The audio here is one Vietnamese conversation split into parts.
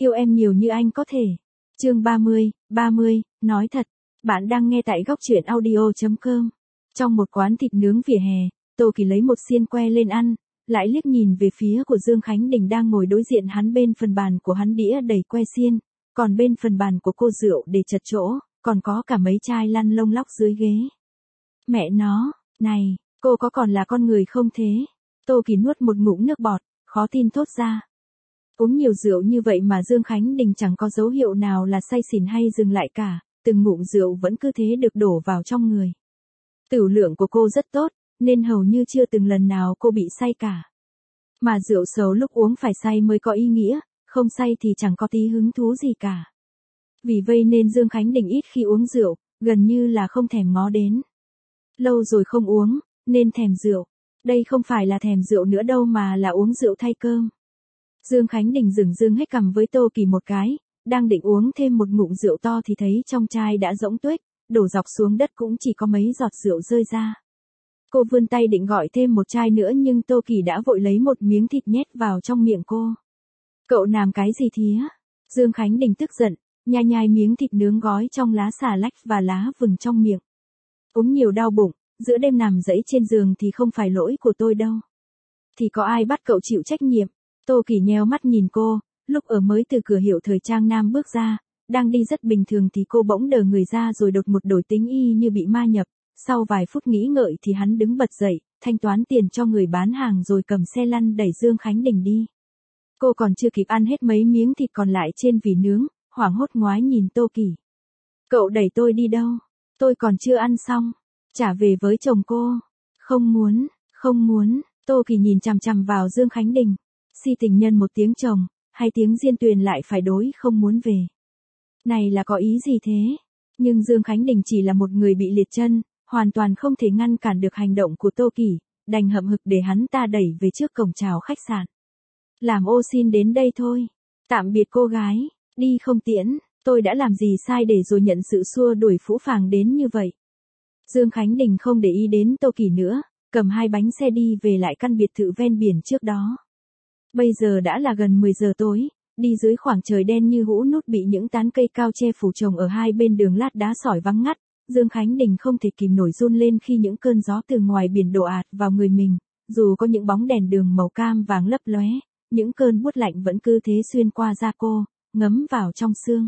yêu em nhiều như anh có thể. Chương 30, nói thật. Bạn đang nghe tại góc truyện audio.com. Trong một quán thịt nướng vỉa hè, Tô Kỳ lấy một xiên que lên ăn, lại liếc nhìn về phía của Dương Khánh Đình đang ngồi đối diện hắn, bên phần bàn của hắn đĩa đầy que xiên, còn bên phần bàn của cô rượu để chật chỗ, còn có cả mấy chai lăn lông lóc dưới ghế. Mẹ nó, này, cô có còn là con người không thế? Tô Kỳ nuốt một ngụm nước bọt, khó tin thốt ra. Uống nhiều rượu như vậy mà Dương Khánh Đình chẳng có dấu hiệu nào là say xỉn hay dừng lại cả, từng ngụm rượu vẫn cứ thế được đổ vào trong người. Tửu lượng của cô rất tốt, nên hầu như chưa từng lần nào cô bị say cả. Mà rượu xấu lúc uống phải say mới có ý nghĩa, không say thì chẳng có tí hứng thú gì cả. Vì vậy nên Dương Khánh Đình ít khi uống rượu, gần như là không thèm ngó đến. Lâu rồi không uống, nên thèm rượu. Đây không phải là thèm rượu nữa đâu mà là uống rượu thay cơm. Dương Khánh Đình dửng dưng hết cằm với Tô Kỳ một cái, đang định uống thêm một ngụm rượu to thì thấy trong chai đã rỗng tuếch, đổ dọc xuống đất cũng chỉ có mấy giọt rượu rơi ra. Cô vươn tay định gọi thêm một chai nữa nhưng Tô Kỳ đã vội lấy một miếng thịt nhét vào trong miệng cô. Cậu làm cái gì thía? Dương Khánh Đình tức giận, nhai nhai miếng thịt nướng gói trong lá xà lách và lá vừng trong miệng. Uống nhiều đau bụng, giữa đêm nằm dẫy trên giường thì không phải lỗi của tôi đâu. Thì có ai bắt cậu chịu trách nhiệm? Tô Kỳ nheo mắt nhìn cô, lúc ở mới từ cửa hiệu thời trang nam bước ra, đang đi rất bình thường thì cô bỗng đờ người ra rồi đột một đổi tính y như bị ma nhập. Sau vài phút nghĩ ngợi thì hắn đứng bật dậy, thanh toán tiền cho người bán hàng rồi cầm xe lăn đẩy Dương Khánh Đình đi. Cô còn chưa kịp ăn hết mấy miếng thịt còn lại trên vỉ nướng, hoảng hốt ngoái nhìn Tô Kỳ. Cậu đẩy tôi đi đâu? Tôi còn chưa ăn xong. Trả về với chồng cô. Không muốn. Tô Kỳ nhìn chằm chằm vào Dương Khánh Đình. Si tình nhân một tiếng chồng, hay tiếng Diên Tuyền lại phải đối không muốn về. Này là có ý gì thế? Nhưng Dương Khánh Đình chỉ là một người bị liệt chân, hoàn toàn không thể ngăn cản được hành động của Tô Kỳ, đành hậm hực để hắn ta đẩy về trước cổng chào khách sạn. Làm ô xin đến đây thôi. Tạm biệt cô gái, đi không tiễn, tôi đã làm gì sai để rồi nhận sự xua đuổi phũ phàng đến như vậy. Dương Khánh Đình không để ý đến Tô Kỳ nữa, cầm hai bánh xe đi về lại căn biệt thự ven biển trước đó. Bây giờ đã là gần 10 giờ tối, đi dưới khoảng trời đen như hũ nút bị những tán cây cao che phủ trồng ở hai bên đường lát đá sỏi vắng ngắt, Dương Khánh Đình không thể kìm nổi run lên khi những cơn gió từ ngoài biển đổ ạt vào người mình, dù có những bóng đèn đường màu cam vàng lấp lóe, những cơn buốt lạnh vẫn cứ thế xuyên qua da cô, ngấm vào trong xương.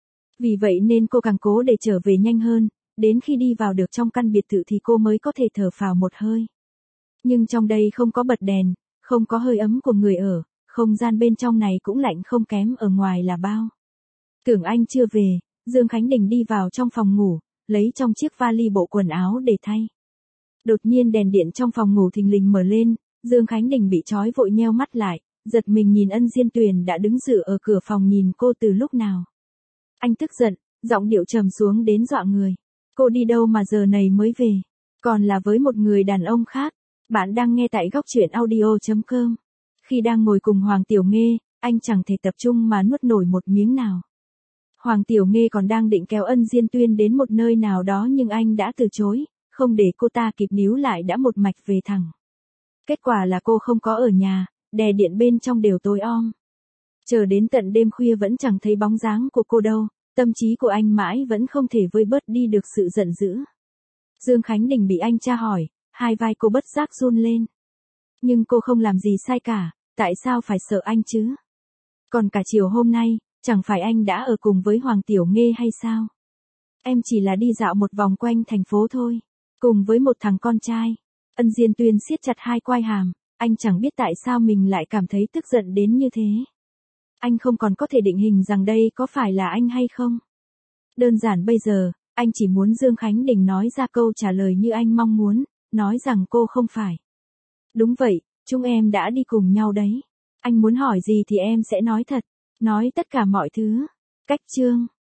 Vì vậy nên cô càng cố để trở về nhanh hơn, đến khi đi vào được trong căn biệt thự thì cô mới có thể thở phào một hơi. Nhưng trong đây không có bật đèn, không có hơi ấm của người ở, không gian bên trong này cũng lạnh không kém ở ngoài là bao. Tưởng anh chưa về, Dương Khánh Đình đi vào trong phòng ngủ, lấy trong chiếc vali bộ quần áo để thay. Đột nhiên đèn điện trong phòng ngủ thình lình mở lên, Dương Khánh Đình bị trói vội nheo mắt lại, giật mình nhìn Ân Diên Tuyền đã đứng dự ở cửa phòng nhìn cô từ lúc nào. Anh tức giận, giọng điệu trầm xuống đến dọa người. Cô đi đâu mà giờ này mới về? Còn là với một người đàn ông khác. Bạn đang nghe tại góc truyện audio.com. Khi đang ngồi cùng Hoàng Tiểu Nghê, anh chẳng thể tập trung mà nuốt nổi một miếng nào. Hoàng Tiểu Nghê còn đang định kéo Ân Diên Tuyên đến một nơi nào đó nhưng anh đã từ chối, không để cô ta kịp níu lại đã một mạch về thẳng. Kết quả là cô không có ở nhà, đèn điện bên trong đều tối om. Chờ đến tận đêm khuya vẫn chẳng thấy bóng dáng của cô đâu, tâm trí của anh mãi vẫn không thể vơi bớt đi được sự giận dữ. Dương Khánh Đình bị anh tra hỏi, hai vai cô bất giác run lên. Nhưng cô không làm gì sai cả, tại sao phải sợ anh chứ? Còn cả chiều hôm nay, chẳng phải anh đã ở cùng với Hoàng Tiểu Nghê hay sao? Em chỉ là đi dạo một vòng quanh thành phố thôi, cùng với một thằng con trai. Ân Diên Tuyên siết chặt hai quai hàm, anh chẳng biết tại sao mình lại cảm thấy tức giận đến như thế. Anh không còn có thể định hình rằng đây có phải là anh hay không. Đơn giản bây giờ, anh chỉ muốn Dương Khánh Đình nói ra câu trả lời như anh mong muốn, nói rằng cô không phải. Đúng vậy, chúng em đã đi cùng nhau đấy. Anh muốn hỏi gì thì em sẽ nói thật, nói tất cả mọi thứ. Cách chương.